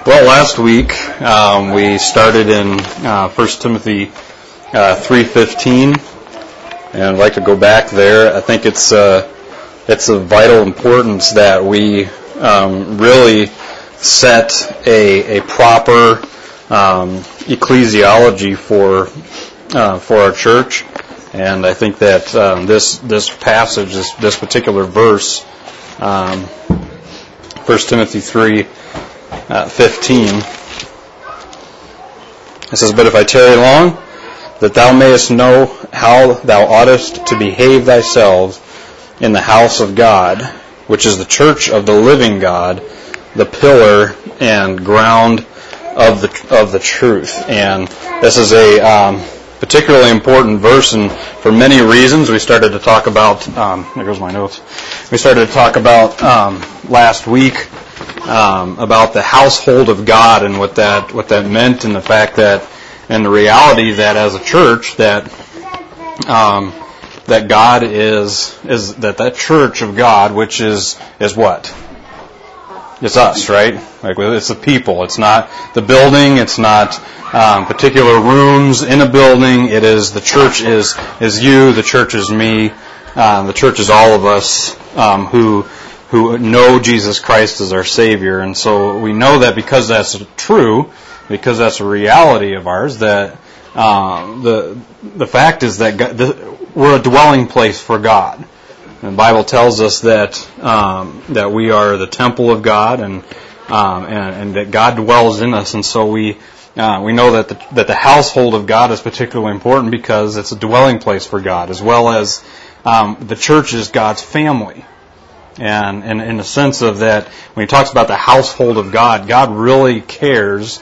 Well, last week we started in 1 Timothy 3:15, and I'd like to go back there. I think it's of vital importance that we really set a proper ecclesiology for our church, and I think that this passage, this particular verse, 1 Timothy 3:15. It says, "But if I tarry long, that thou mayest know how thou oughtest to behave thyself in the house of God, which is the church of the living God, the pillar and ground of the truth." And this is a particularly important verse, and for many reasons. We started to talk about, there goes my notes. We started to talk about last week about the household of God and what that meant, and the fact that, and the reality that as a church that God is that church of God, which is what? It's us, right? Like, it's the people. It's not the building. It's not particular rooms in a building. It is the church is you. The church is me. The church is all of us who know Jesus Christ as our Savior. And so we know that because that's true, because that's a reality of ours, that the fact is that we're a dwelling place for God. And the Bible tells us that we are the temple of God, and that God dwells in us. And so we know that the household of God is particularly important because it's a dwelling place for God, as well as the church is God's family. And in the sense of that, when he talks about the household of God, God really cares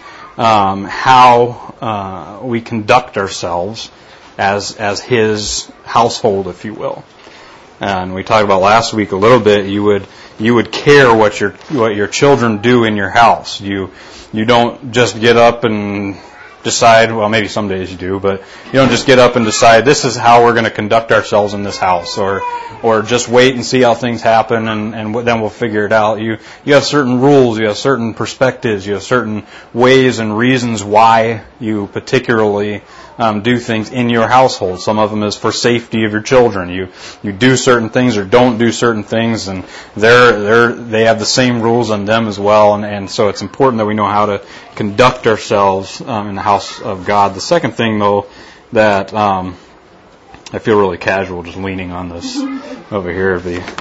how we conduct ourselves as His household, if you will. And we talked about last week a little bit. You would care what your children do in your house. You don't just get up and decide, well, maybe some days you do, but you don't just get up and decide this is how we're going to conduct ourselves in this house, or just wait and see how things happen and then we'll figure it out. You have certain rules, you have certain perspectives, you have certain ways and reasons why you particularly do things in your household. Some of them is for safety of your children. You do certain things or don't do certain things, and they have the same rules on them as well. And so it's important that we know how to conduct ourselves in the house of God. The second thing, though, that I feel really casual just leaning on this over here.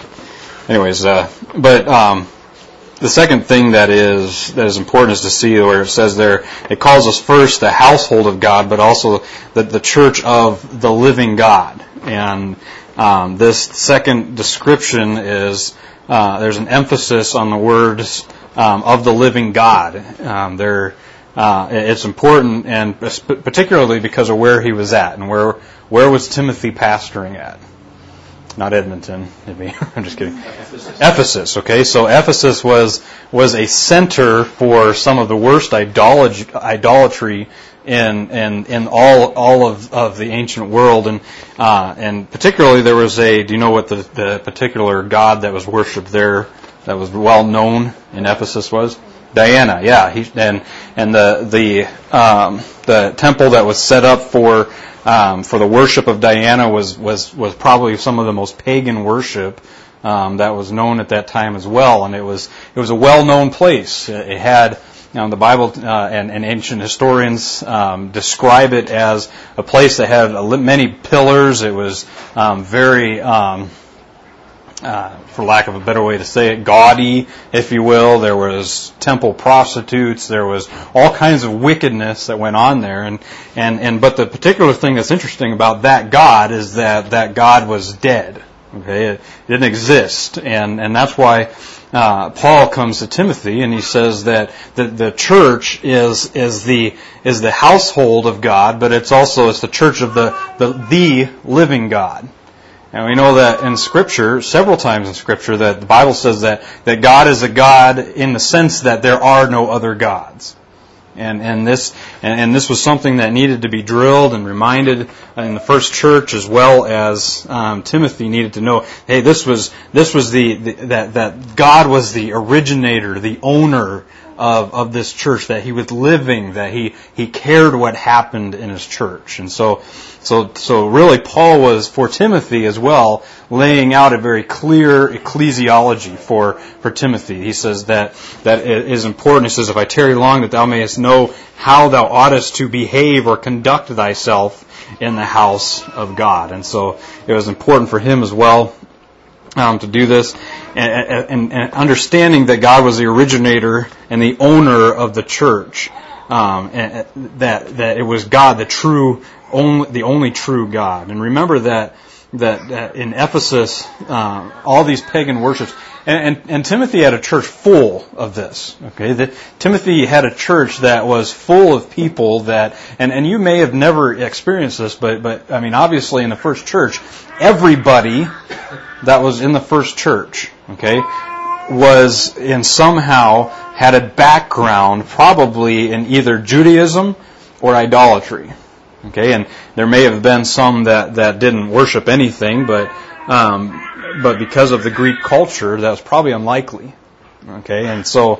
The second thing that is important is to see where it says there, it calls us first the household of God, but also the church of the living God. And this second description is there's an emphasis on the words of the living God. It's important, and particularly because of where he was at, and where was Timothy pastoring at? Not Edmonton, maybe. I'm just kidding. Ephesus. Okay, so Ephesus was a center for some of the worst idolatry in all of the ancient world, and particularly there was do you know what the particular god that was worshipped there that was well known in Ephesus was? Diana. Yeah, and the temple that was set up for the worship of Diana was probably some of the most pagan worship that was known at that time as well, and it was a well-known place. It had, the Bible and ancient historians describe it as a place that had many pillars. It was very, for lack of a better way to say it, gaudy, if you will. There was temple prostitutes. There was all kinds of wickedness that went on there. But the particular thing that's interesting about that God is that God was dead. Okay, it didn't exist, and that's why Paul comes to Timothy and he says that the church is the household of God, but it's the church of the living God. And we know that in Scripture, several times in Scripture, that the Bible says that God is a God in the sense that there are no other gods. And this was something that needed to be drilled and reminded in the first church, as well as Timothy needed to know. Hey, this was that God was the originator, the owner of this church, that he was living, that he cared what happened in his church. And so really Paul was, for Timothy as well, laying out a very clear ecclesiology for Timothy. He says that it is important. He says, if I tarry long, that thou mayest know how thou oughtest to behave or conduct thyself in the house of God. And so it was important for him as well to do this, and understanding that God was the originator and the owner of the church, and that it was God, the only true God. And remember that in Ephesus, all these pagan worships, and Timothy had a church full of this. Okay, Timothy had a church that was full of people that, and you may have never experienced this, but I mean, obviously in the first church, everybody that was in the first church, okay, was somehow had a background probably in either Judaism or idolatry. Okay, and there may have been some that didn't worship anything, but because of the Greek culture, that was probably unlikely. Okay, and so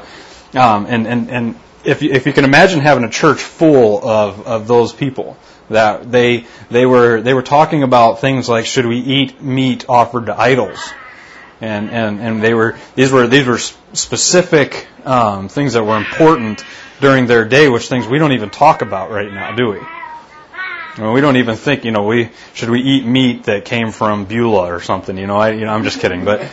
and if you can imagine having a church full of those people, that they were talking about things like, should we eat meat offered to idols, and these were specific things that were important during their day, which things we don't even talk about right now, do we? We don't even think, should we eat meat that came from Beulah or something? I'm just kidding, but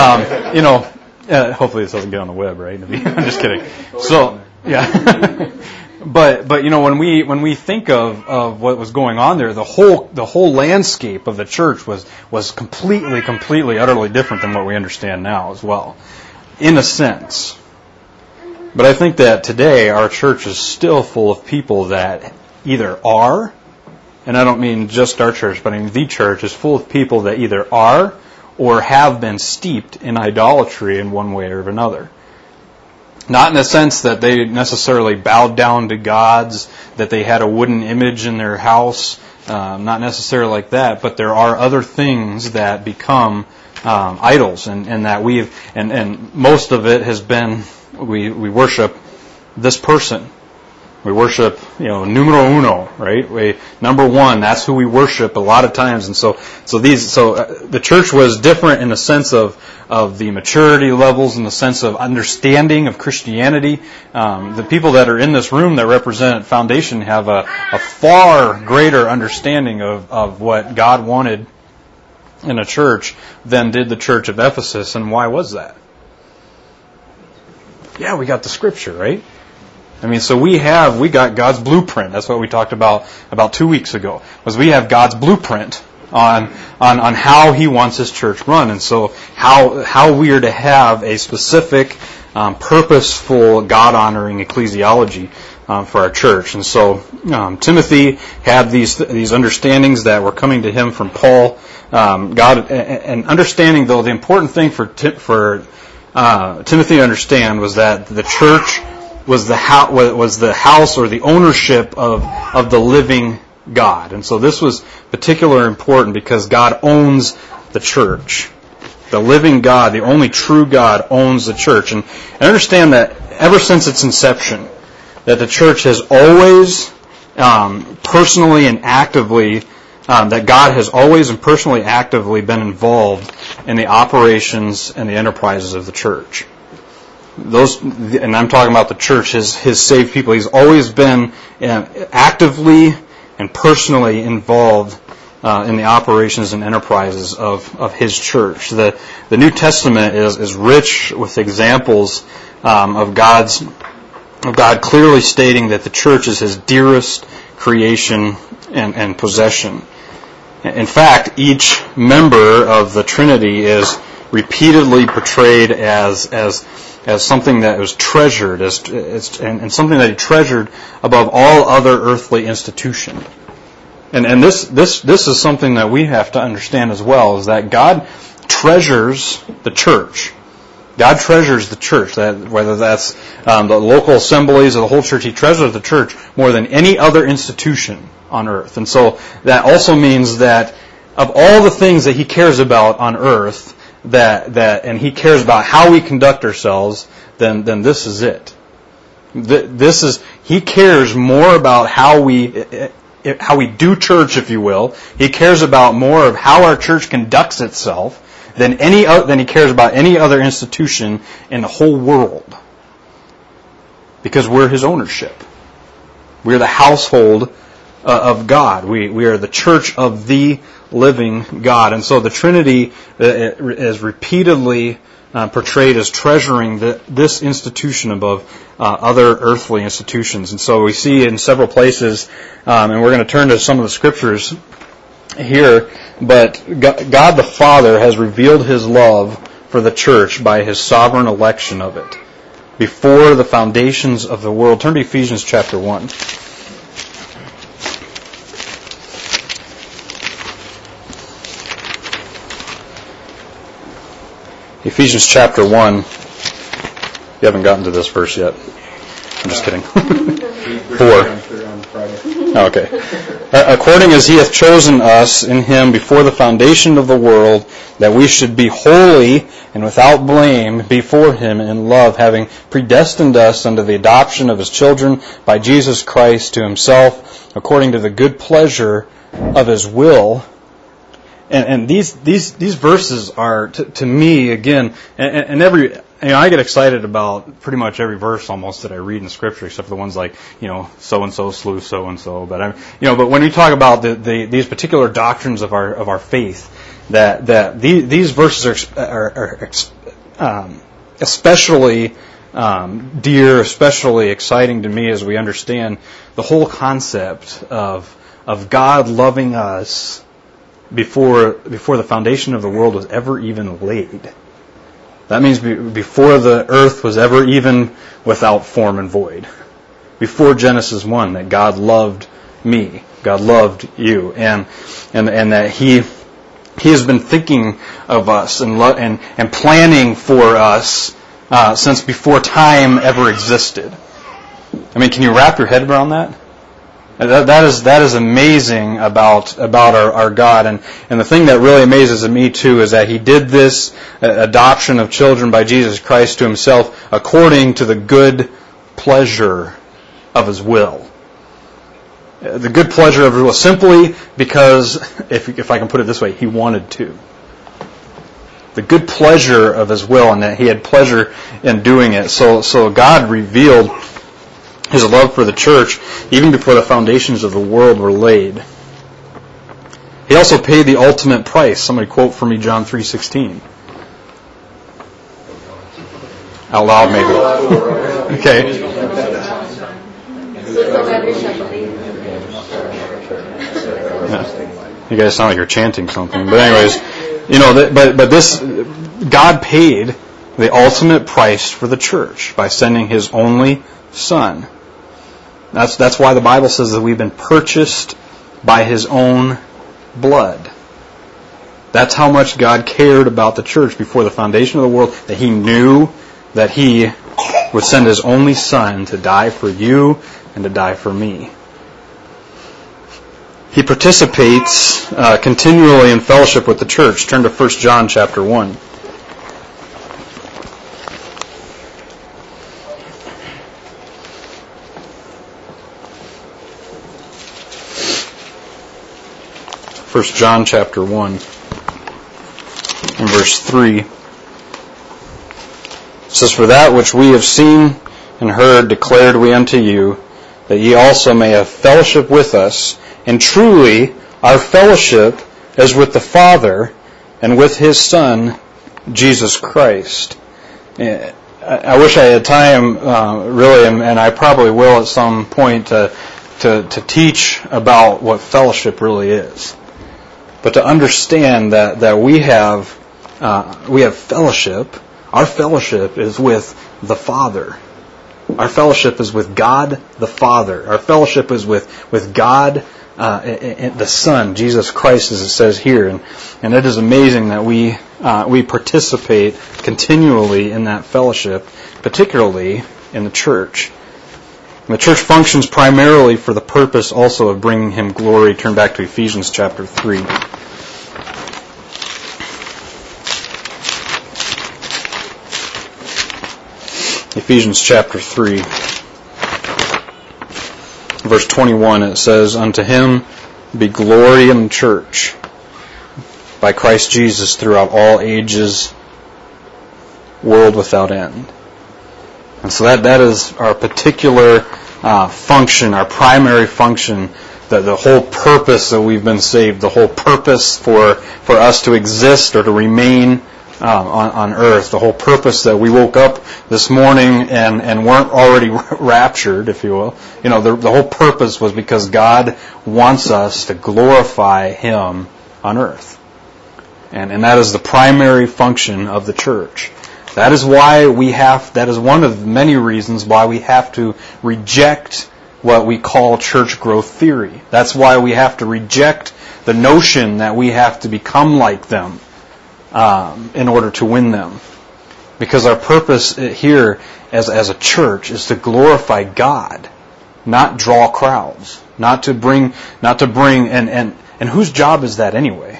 hopefully this doesn't get on the web, right? I'm just kidding. So yeah. But when we think of what was going on there, the whole landscape of the church was completely, utterly different than what we understand now as well, in a sense. But I think that today our church is still full of people that either are, and I don't mean just our church, but I mean the church is full of people that either are or have been steeped in idolatry in one way or another. Not in the sense that they necessarily bowed down to gods, that they had a wooden image in their house, not necessarily like that, but there are other things that become idols, and that and most of it has been, we worship this person. We worship, numero uno, right? Number one, that's who we worship a lot of times. And so the church was different in the sense of the maturity levels, in the sense of understanding of Christianity. The people that are in this room that represent Foundation have a far greater understanding of what God wanted in a church than did the church of Ephesus. And why was that? Yeah, we got the scripture, right? I mean, so we got God's blueprint. That's what we talked about 2 weeks ago, was we have God's blueprint on how He wants His church run, and so how we are to have a specific, purposeful, God-honoring ecclesiology for our church. And so Timothy had these understandings that were coming to him from Paul. God, and understanding, though, the important thing for Timothy to understand was that the church was the house or the ownership of the living God. And so this was particularly important because God owns the church. The living God, the only true God, owns the church. And understand that ever since its inception, that the church has always personally and actively, that God has always and personally actively been involved in the operations and the enterprises of the church. And I'm talking about the church, His saved people. He's always been actively and personally involved in the operations and enterprises of His church. The New Testament is rich with examples of God clearly stating that the church is His dearest creation and possession. In fact, each member of the Trinity is repeatedly portrayed as something that was treasured, and something that He treasured above all other earthly institution. And this is something that we have to understand as well, is that God treasures the church. God treasures the church. That whether that's the local assemblies or the whole church, He treasures the church more than any other institution on earth. And so that also means that of all the things that He cares about on earth, and He cares about how we conduct ourselves, then this is it. He cares more about how we do church, if you will. He cares about more of how our church conducts itself than he cares about any other institution in the whole world. Because we're His ownership. We're the household of God. We are the church of the living God. And so the Trinity is repeatedly portrayed as treasuring this institution above other earthly institutions. And so we see in several places, and we're going to turn to some of the scriptures here, but God the Father has revealed His love for the church by His sovereign election of it before the foundations of the world. Turn to Ephesians chapter 1. Ephesians chapter 1. You haven't gotten to this verse yet. I'm just kidding. 4. Okay. According as He hath chosen us in Him before the foundation of the world, that we should be holy and without blame before Him in love, having predestined us unto the adoption of His children by Jesus Christ to Himself, according to the good pleasure of His will. And these verses are to me again, and I get excited about pretty much every verse almost that I read in Scripture, except for the ones like so and so slew so and so. But but when we talk about these particular doctrines of our faith, that these verses are especially dear, especially exciting to me as we understand the whole concept of God loving us before the foundation of the world was ever even laid. That means before the earth was ever even without form and void. Before Genesis 1, that God loved me, God loved you, and that He has been thinking of us and planning for us since before time ever existed. I mean, can you wrap your head around that? That is amazing about our God, and the thing that really amazes me too is that He did this adoption of children by Jesus Christ to Himself according to the good pleasure of His will. The good pleasure of His will, simply because, if I can put it this way, He wanted to. The good pleasure of His will, and that He had pleasure in doing it. So God revealed His love for the church even before the foundations of the world were laid. He also paid the ultimate price. Somebody quote for me John 3:16. Out loud, maybe. Okay. Yeah. You guys sound like you're chanting something. But anyways, but this, God paid the ultimate price for the church by sending His only Son. That's why the Bible says that we've been purchased by His own blood. That's how much God cared about the church before the foundation of the world, that He knew that He would send His only Son to die for you and to die for me. He participates continually in fellowship with the church. Turn to 1 John chapter 1. First John chapter 1 and verse 3. It says, For that which we have seen and heard declared we unto you, that ye also may have fellowship with us. And truly our fellowship is with the Father and with His Son, Jesus Christ. I wish I had time, really, and I probably will at some point, to teach about what fellowship really is. But to understand that we have fellowship. Our fellowship is with the Father. Our fellowship is with God the Father. Our fellowship is with God the Son, Jesus Christ, as it says here. And it is amazing that we participate continually in that fellowship, particularly in the church. And the church functions primarily for the purpose also of bringing Him glory. Turn back to Ephesians chapter 3. Ephesians chapter 3. verse 21, it says, "Unto him be glory in the church by Christ Jesus throughout all ages, world without end." And so that is our particular function, our primary function, the whole purpose that we've been saved, the whole purpose for us to exist or to remain on earth, the whole purpose that we woke up this morning and weren't already raptured, if you will. The whole purpose was because God wants us to glorify Him on earth. And that is the primary function of the church. That is one of many reasons why we have to reject what we call church growth theory. That's why we have to reject the notion that we have to become like them in order to win them. Because our purpose here as a church is to glorify God, not draw crowds, not to bring, and whose job is that anyway?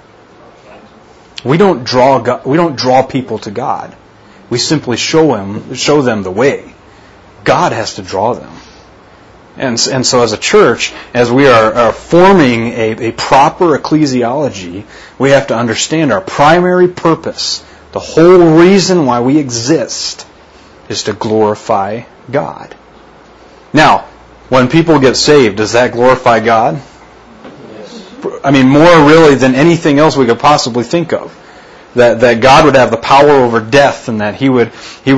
We don't draw people to God. We simply show them the way. God has to draw them. And so as a church, as we are forming a proper ecclesiology, we have to understand our primary purpose. The whole reason why we exist is to glorify God. Now, when people get saved, does that glorify God? Yes. More really than anything else we could possibly think of. That God would have the power over death, and that He would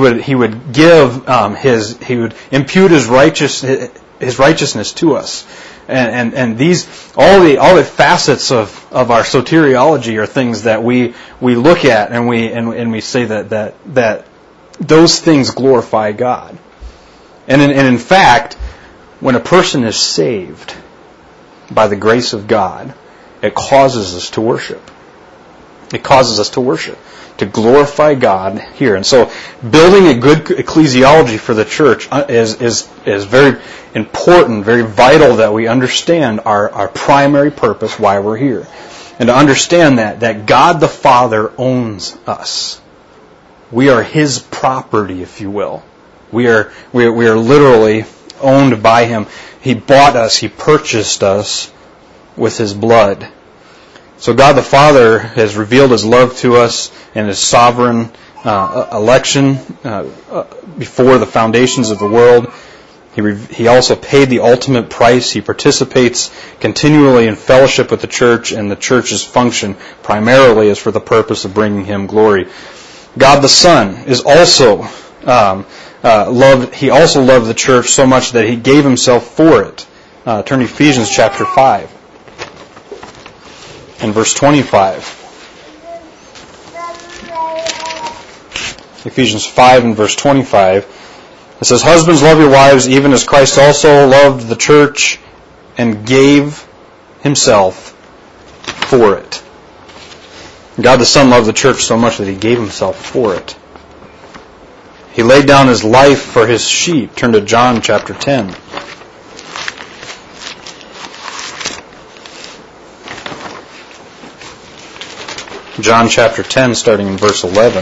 impute His righteousness to us, and these all the facets of our soteriology are things that we look at and we say that those things glorify God, and in fact, when a person is saved by the grace of God, it causes us to worship. It causes us to worship, to glorify God here. And so building a good ecclesiology for the church is very important, very vital that we understand our primary purpose, why we're here. And to understand that God the Father owns us. We are His property, if you will. We are literally owned by Him. He bought us, He purchased us with His blood. So God the Father has revealed His love to us in His sovereign election before the foundations of the world. He also paid the ultimate price. He participates continually in fellowship with the church, and the church's function primarily is for the purpose of bringing Him glory. God the Son is also loved. He also loved the church so much that He gave Himself for it. Turn to Ephesians chapter 5. In verse 25. Ephesians 5 and verse 25. It says, "Husbands, love your wives, even as Christ also loved the church and gave Himself for it." God the Son loved the church so much that He gave Himself for it. He laid down His life for His sheep. Turn to John chapter 10. John chapter 10, starting in verse 11.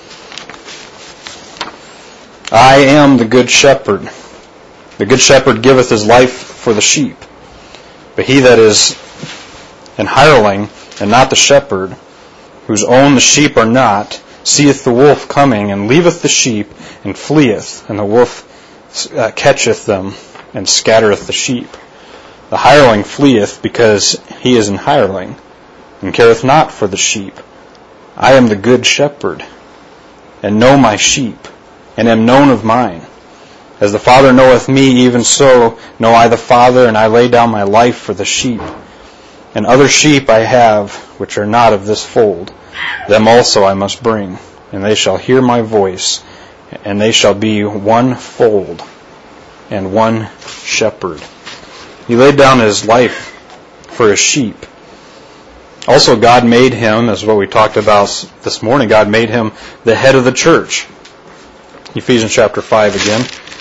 "I am the good shepherd. The good shepherd giveth his life for the sheep. But he that is an hireling, and not the shepherd, whose own the sheep are not, seeth the wolf coming, and leaveth the sheep, and fleeth, and the wolf catcheth them, and scattereth the sheep. The hireling fleeth, because he is an hireling, and careth not for the sheep. I am the good shepherd, and know my sheep, and am known of mine. As the Father knoweth me, even so know I the Father, and I lay down my life for the sheep. And other sheep I have, which are not of this fold. Them also I must bring, and they shall hear my voice, and they shall be one fold, and one shepherd." He laid down His life for His sheep. Also, God made Him, as what we talked about this morning, God made Him the head of the church. Ephesians chapter 5 again.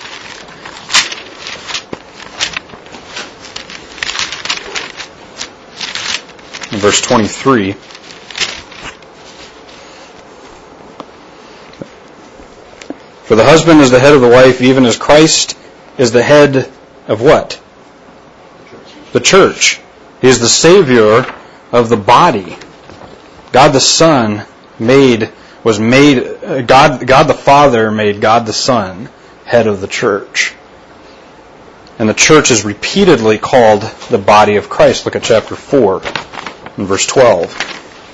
In verse 23. "For the husband is the head of the wife, even as Christ is the head of" what? the church. He is the Savior of the body. God the Son God the Father made God the Son head of the church. And the church is repeatedly called the body of Christ. Look at chapter 4 and verse 12.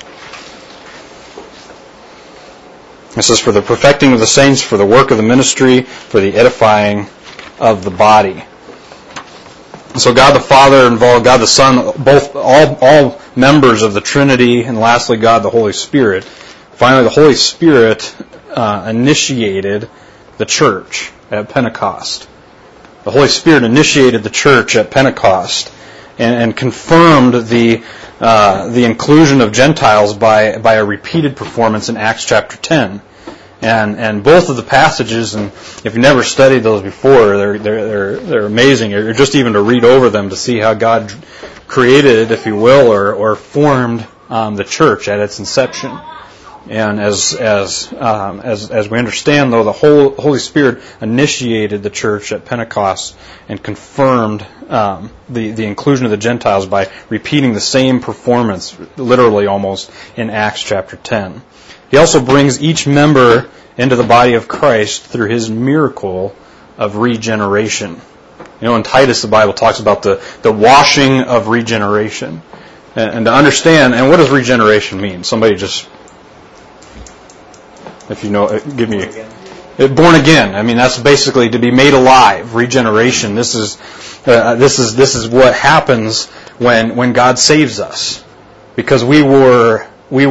It says, for the perfecting of the saints, for the work of the ministry, for the edifying of the body. So God the Father involved, God the Son, both all members of the Trinity, and lastly God the Holy Spirit. Finally, the Holy Spirit initiated the church at Pentecost. The Holy Spirit initiated the church at Pentecost and confirmed the inclusion of Gentiles by a repeated performance in Acts chapter 10. And both of the passages, and if you've never studied those before, they're amazing. Or just even to read over them to see how God created, if you will, or formed the church at its inception. And as we understand, though, the Holy Spirit initiated the church at Pentecost and confirmed the inclusion of the Gentiles by repeating the same performance, literally almost, in Acts chapter 10. He also brings each member into the body of Christ through his miracle of regeneration. You know, in Titus, the Bible talks about the washing of regeneration. And to understand, and what does regeneration mean? Somebody just... If you know, give me born again. I mean, that's basically to be made alive. Regeneration. This is what happens when God saves us, because we were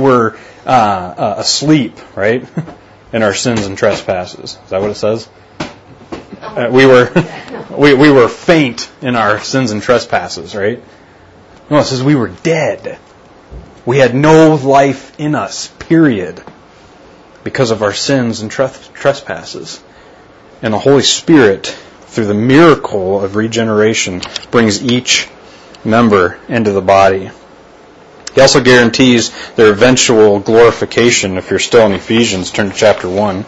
asleep, right, in our sins and trespasses. Is that what it says? We were faint in our sins and trespasses, right? No, it says we were dead. We had no life in us. Period. Because of our sins and trespasses. And the Holy Spirit, through the miracle of regeneration, brings each member into the body. He also guarantees their eventual glorification. If you're still in Ephesians, turn to chapter 1.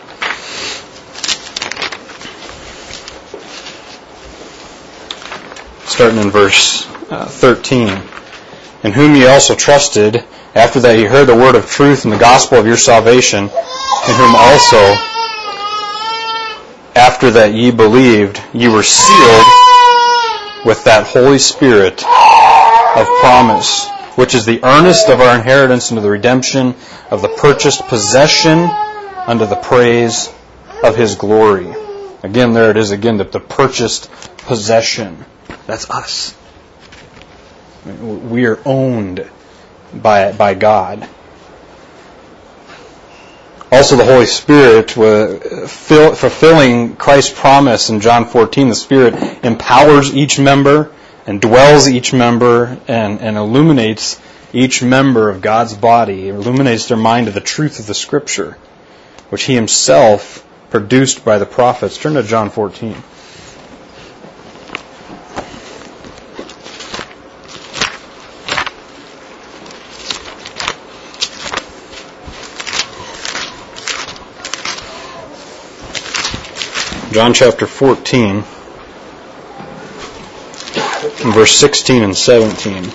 Starting in verse 13. In whom ye also trusted, after that ye heard the word of truth and the gospel of your salvation, in whom also, after that ye believed, ye were sealed with that Holy Spirit of promise, which is the earnest of our inheritance unto the redemption of the purchased possession unto the praise of His glory. Again, there it is again, the purchased possession. That's us. We are owned by God. Also, the Holy Spirit, fulfilling Christ's promise in John 14, the Spirit empowers each member and dwells each member and illuminates each member of God's body, illuminates their mind to the truth of the Scripture, which He Himself produced by the prophets. Turn to John 14. John chapter 14, verse 16 and 17.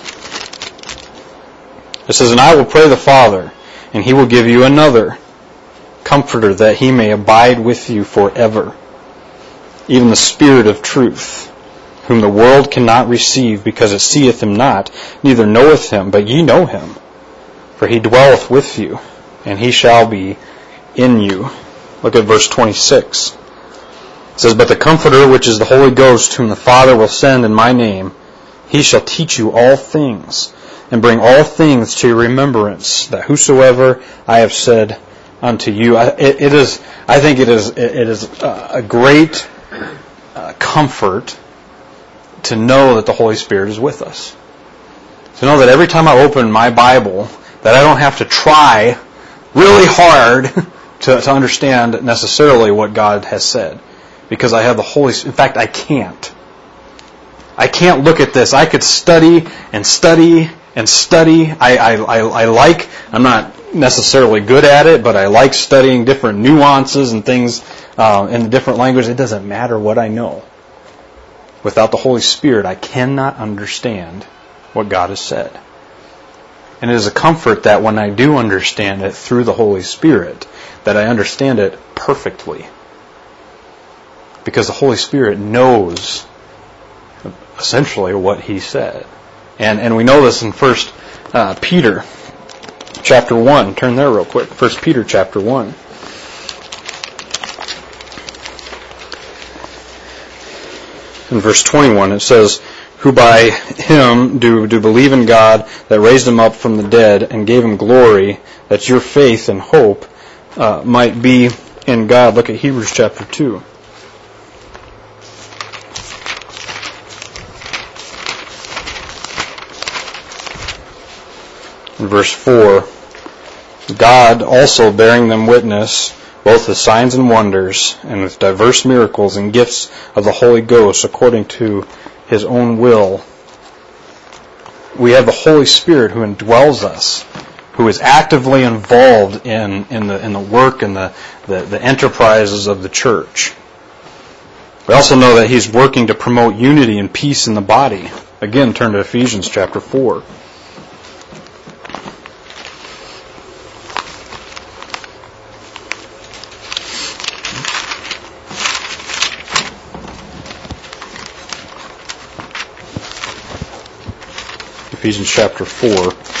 It says, And I will pray the Father, and He will give you another Comforter, that He may abide with you forever, even the Spirit of truth, whom the world cannot receive, because it seeth Him not, neither knoweth Him, but ye know Him. For He dwelleth with you, and He shall be in you. Look at verse 26. It says, But the Comforter, which is the Holy Ghost, whom the Father will send in my name, He shall teach you all things, and bring all things to your remembrance, that whosoever I have said unto you. I think it is a great comfort to know that the Holy Spirit is with us. To know that every time I open my Bible, that I don't have to try really hard to understand necessarily what God has said. Because I have the Holy Spirit. In fact, I can't. I can't look at this. I could study and study and study. I'm not necessarily good at it, but I like studying different nuances and things in the different languages. It doesn't matter what I know. Without the Holy Spirit, I cannot understand what God has said. And it is a comfort that when I do understand it through the Holy Spirit, that I understand it perfectly. Because the Holy Spirit knows essentially what He said. And we know this in 1 Peter chapter 1. Turn there real quick. 1 Peter chapter 1. In verse 21 it says, who by Him do believe in God that raised Him up from the dead and gave Him glory, that your faith and hope might be in God. Look at Hebrews chapter 2. In verse 4, God also bearing them witness, both with signs and wonders, and with diverse miracles and gifts of the Holy Ghost, according to His own will. We have the Holy Spirit who indwells us, who is actively involved in the work and the enterprises of the church. We also know that He's working to promote unity and peace in the body. Again, turn to Ephesians chapter 4. Ephesians chapter 4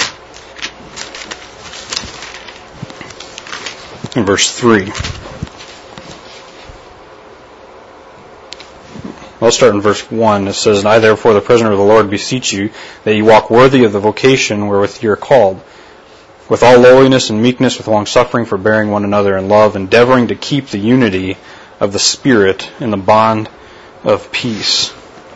and verse 3. I'll start in verse 1. It says, and I therefore, the prisoner of the Lord, beseech you, that ye walk worthy of the vocation wherewith ye are called, with all lowliness and meekness, with long suffering, forbearing one another in love, endeavoring to keep the unity of the Spirit in the bond of peace.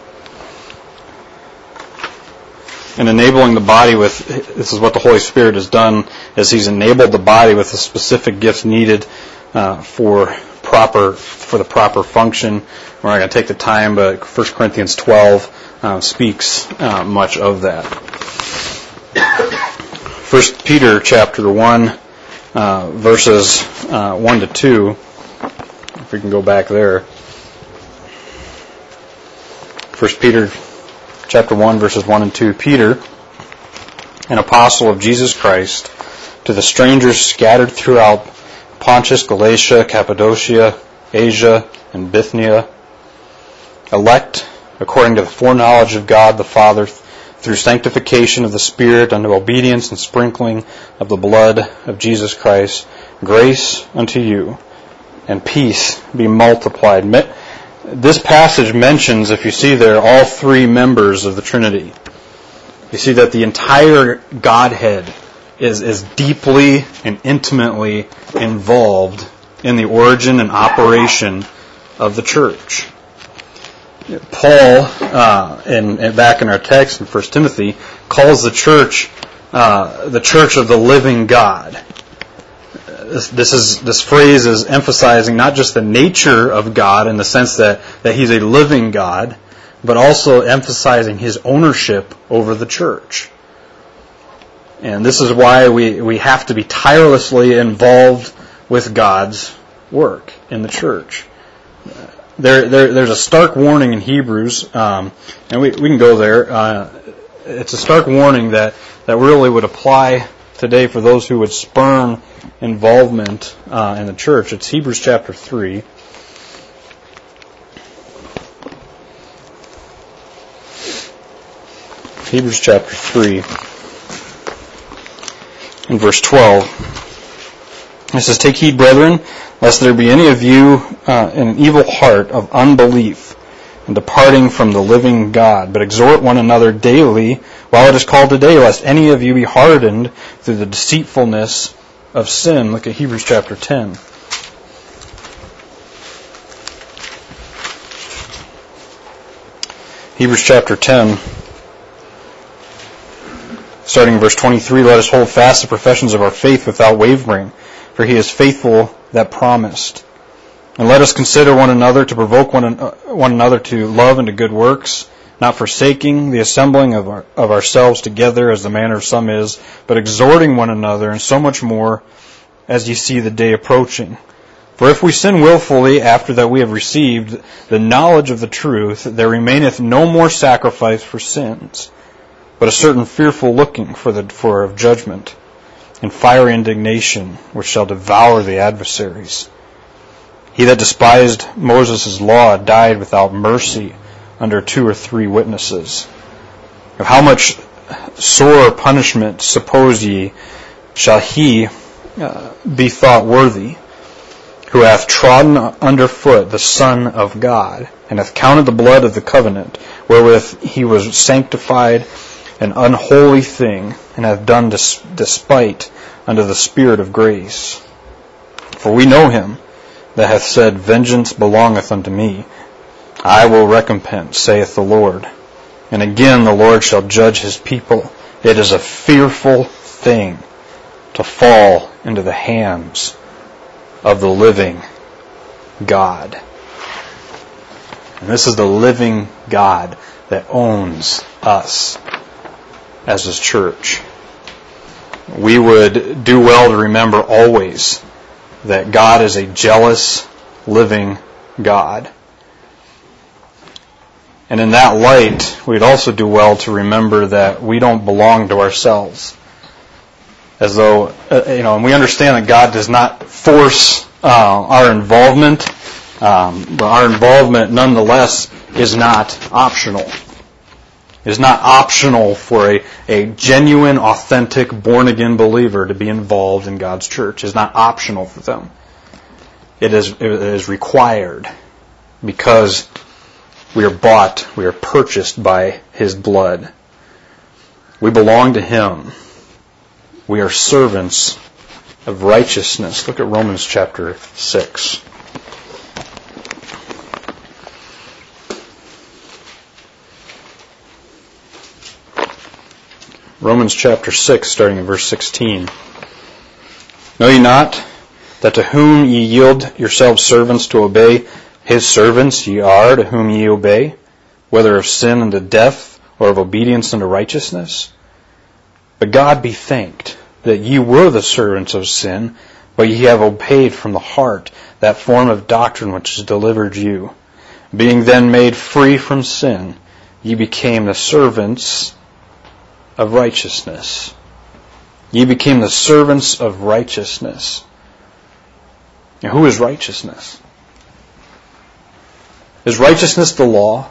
And enabling the body with, this is what the Holy Spirit has done, is He's enabled the body with the specific gifts needed for the proper function. We're not going to take the time, but 1 Corinthians 12 speaks much of that. 1 Peter chapter 1, verses 1 to 2, if we can go back there. 1 Peter chapter 1, verses 1 and 2. Peter, an apostle of Jesus Christ, to the strangers scattered throughout Pontus, Galatia, Cappadocia, Asia, and Bithynia, elect according to the foreknowledge of God the Father, through sanctification of the Spirit unto obedience and sprinkling of the blood of Jesus Christ, grace unto you, and peace be multiplied. This passage mentions, if you see there, all three members of the Trinity. You see that the entire Godhead is deeply and intimately involved in the origin and operation of the church. Paul, back in our text in 1 Timothy, calls the church of the living God. This phrase is emphasizing not just the nature of God in the sense that He's a living God, but also emphasizing His ownership over the church. And this is why we have to be tirelessly involved with God's work in the church. There's a stark warning in Hebrews, and we can go there. It's a stark warning that really would apply today for those who would spurn involvement in the church. It's Hebrews chapter 3. Hebrews chapter 3 and verse 12. It says, take heed, brethren, lest there be any of you in an evil heart of unbelief and departing from the living God, but exhort one another daily while it is called today, lest any of you be hardened through the deceitfulness of sin. Look at Hebrews chapter 10. Hebrews chapter 10, starting in verse 23, let us hold fast the professions of our faith without wavering, for He is faithful that promised. And let us consider one another to provoke one another to love and to good works, not forsaking the assembling of ourselves together as the manner of some is, but exhorting one another, and so much more as ye see the day approaching. For if we sin willfully after that we have received the knowledge of the truth, there remaineth no more sacrifice for sins, but a certain fearful looking for of judgment, and fiery indignation, which shall devour the adversaries. He that despised Moses' law died without mercy under 2 or 3 witnesses. Of how much sore punishment, suppose ye, shall he be thought worthy, who hath trodden under foot the Son of God, and hath counted the blood of the covenant, wherewith he was sanctified, an unholy thing, and hath done despite unto the Spirit of grace? For we know him that hath said, Vengeance belongeth unto me, I will recompense, saith the Lord. And again the Lord shall judge his people. It is a fearful thing to fall into the hands of the living God. And this is the living God that owns us as his church. We would do well to remember always that God is a jealous, living God. And in that light, we'd also do well to remember that we don't belong to ourselves. As though, and we understand that God does not force our involvement, but our involvement nonetheless is not optional. It is not optional for a genuine, authentic, born-again believer to be involved in God's church. It is not optional for them. It is required because we are bought, we are purchased by his blood. We belong to him. We are servants of righteousness. Look at Romans chapter 6. Romans chapter 6, starting in verse 16. Know ye not that to whom ye yield yourselves servants to obey, his servants ye are to whom ye obey, whether of sin unto death, or of obedience unto righteousness? But God be thanked that ye were the servants of sin, but ye have obeyed from the heart that form of doctrine which is delivered you. Being then made free from sin, ye became the servants of righteousness. Ye became the servants of righteousness. Now, who is righteousness? Is righteousness the law?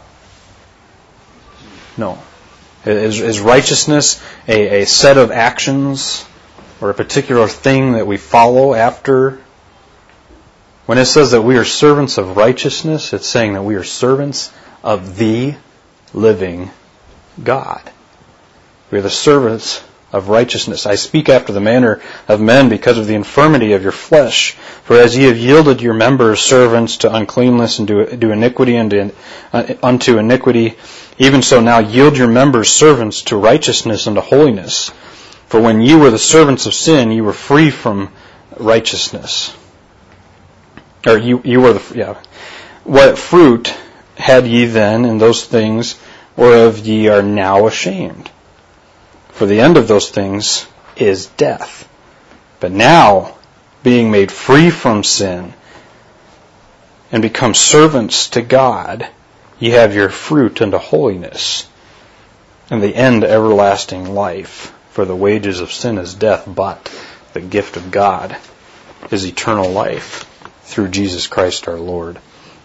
No. Is righteousness a set of actions or a particular thing that we follow after? When it says that we are servants of righteousness, it's saying that we are servants of the living God. We are the servants of righteousness. I speak after the manner of men because of the infirmity of your flesh. For as ye have yielded your members servants to uncleanness and do iniquity unto iniquity, even so now yield your members servants to righteousness and to holiness. For when ye were the servants of sin, ye were free from righteousness. Or you were What fruit had ye then in those things whereof ye are now ashamed? For the end of those things is death. But now, being made free from sin and become servants to God, ye have your fruit unto holiness, and the end everlasting life. For the wages of sin is death, but the gift of God is eternal life through Jesus Christ our Lord.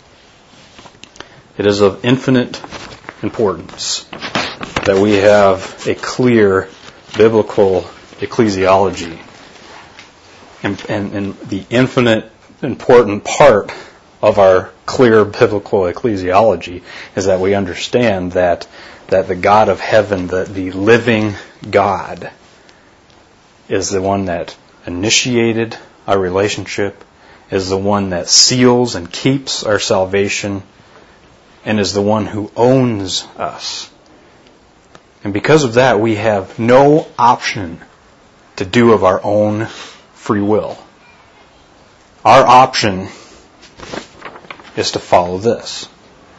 It is of infinite importance that we have a clear biblical ecclesiology. And the infinite important part of our clear biblical ecclesiology is that we understand that the God of heaven, the living God, is the one that initiated our relationship, is the one that seals and keeps our salvation, and is the one who owns us. And because of that, we have no option to do of our own free will. Our option is to follow this.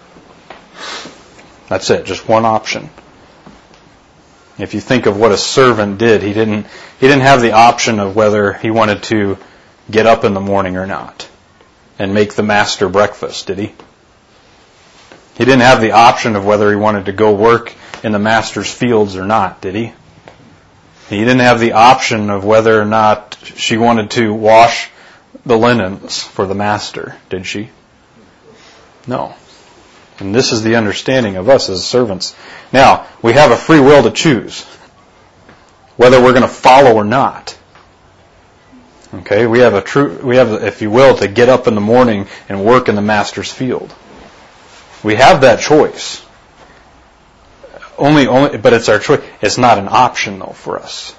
That's it, just one option. If you think of what a servant did, he didn't have the option of whether he wanted to get up in the morning or not. and make the master breakfast, did he? He didn't have the option of whether he wanted to go work in the master's fields or not, did he? He didn't have the option of whether or not she wanted to wash the linens for the master, did she? No. And this is the understanding of us as servants. Now, we have a free will to choose whether we're going to follow or not. Okay, we have, if you will, to get up in the morning and work in the master's field. We have that choice. But it's our choice. It's not an option, though, for us.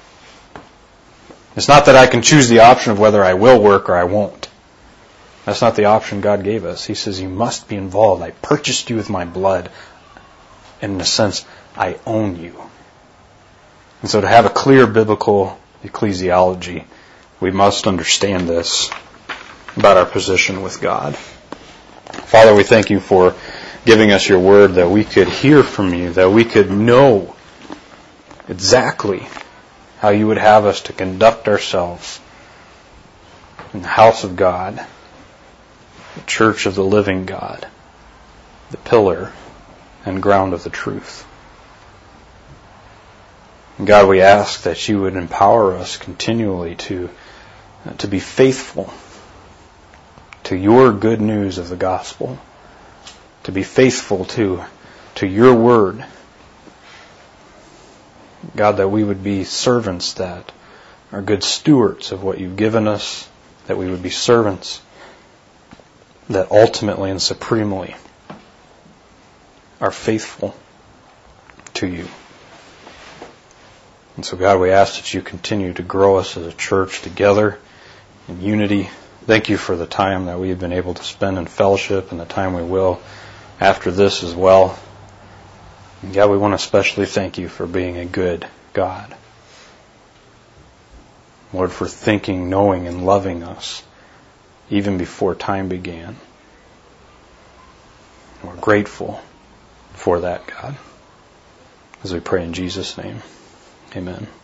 It's not that I can choose the option of whether I will work or I won't. That's not the option God gave us. He says, you must be involved. I purchased you with my blood. And in a sense, I own you. And so to have a clear biblical ecclesiology, we must understand this about our position with God. Father, we thank you for giving us your word that we could hear from you, that we could know exactly how you would have us to conduct ourselves in the house of God, the church of the living God, the pillar and ground of the truth. And God, we ask that you would empower us continually to be faithful to your good news of the gospel, to be faithful to your word. God, that we would be servants that are good stewards of what you've given us, that we would be servants that ultimately and supremely are faithful to you. And so, God, we ask that you continue to grow us as a church together in unity. Thank you for the time that we've been able to spend in fellowship and the time we will after this as well. And God, we want to especially thank you for being a good God. Lord, for thinking, knowing, and loving us even before time began. We're grateful for that, God. As we pray in Jesus' name, amen.